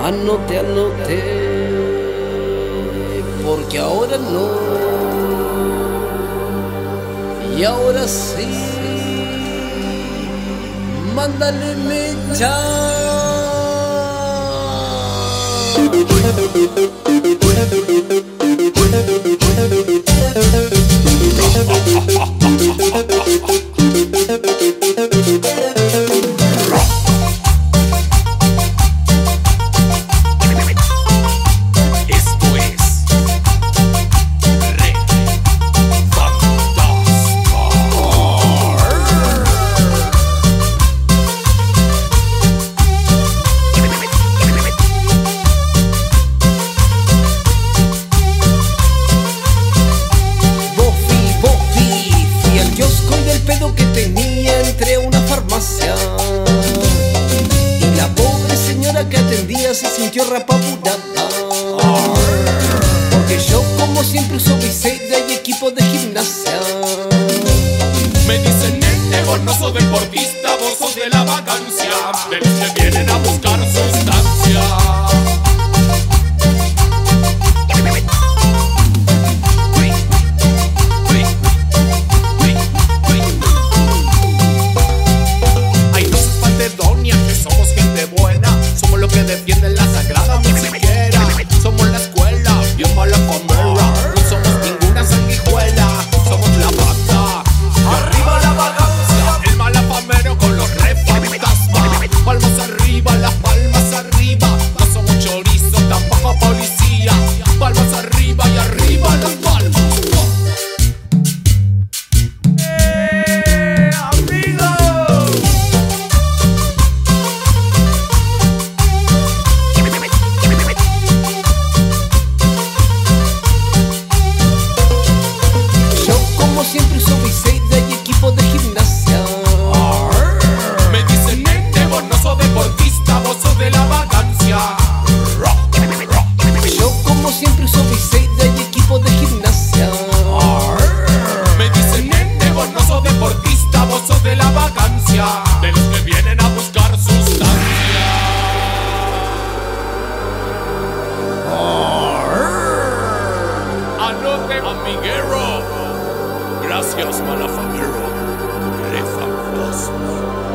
Anote, anote, porque ahora no, y ahora sí, mándale mecha. Entré a una farmacia y la pobre señora que atendía se sintió rapapurada, porque yo como siempre uso Briseida y equipo de gimnasia. Me dicen nene, vos no sos deportista, vos sos de la vacancia, de los que vienen a buscar sustancia. Defienden la sagrada musiquera. Somos la escuela, bien mala pomera. No somos ninguna sanguijuela, somos la banda. Arriba la vagancia, el malafamero con los re fantasmas. Palmas arriba, las palmas arriba. No somos chorizo, tampoco policía. Palmas arriba y arriba las palmas. Siempre uso Briseida y equipo de gimnasia. Me dicen nene, vos no sos deportista, vos sos de la vacancia. Yo como siempre uso Briseida y equipo de gimnasia. Me dicen nene, vos no sos deportista, vos sos de la vacancia, de los que vienen a buscar sustancia. Anote, amiguero. Gracias, malafamero. Re fantasma.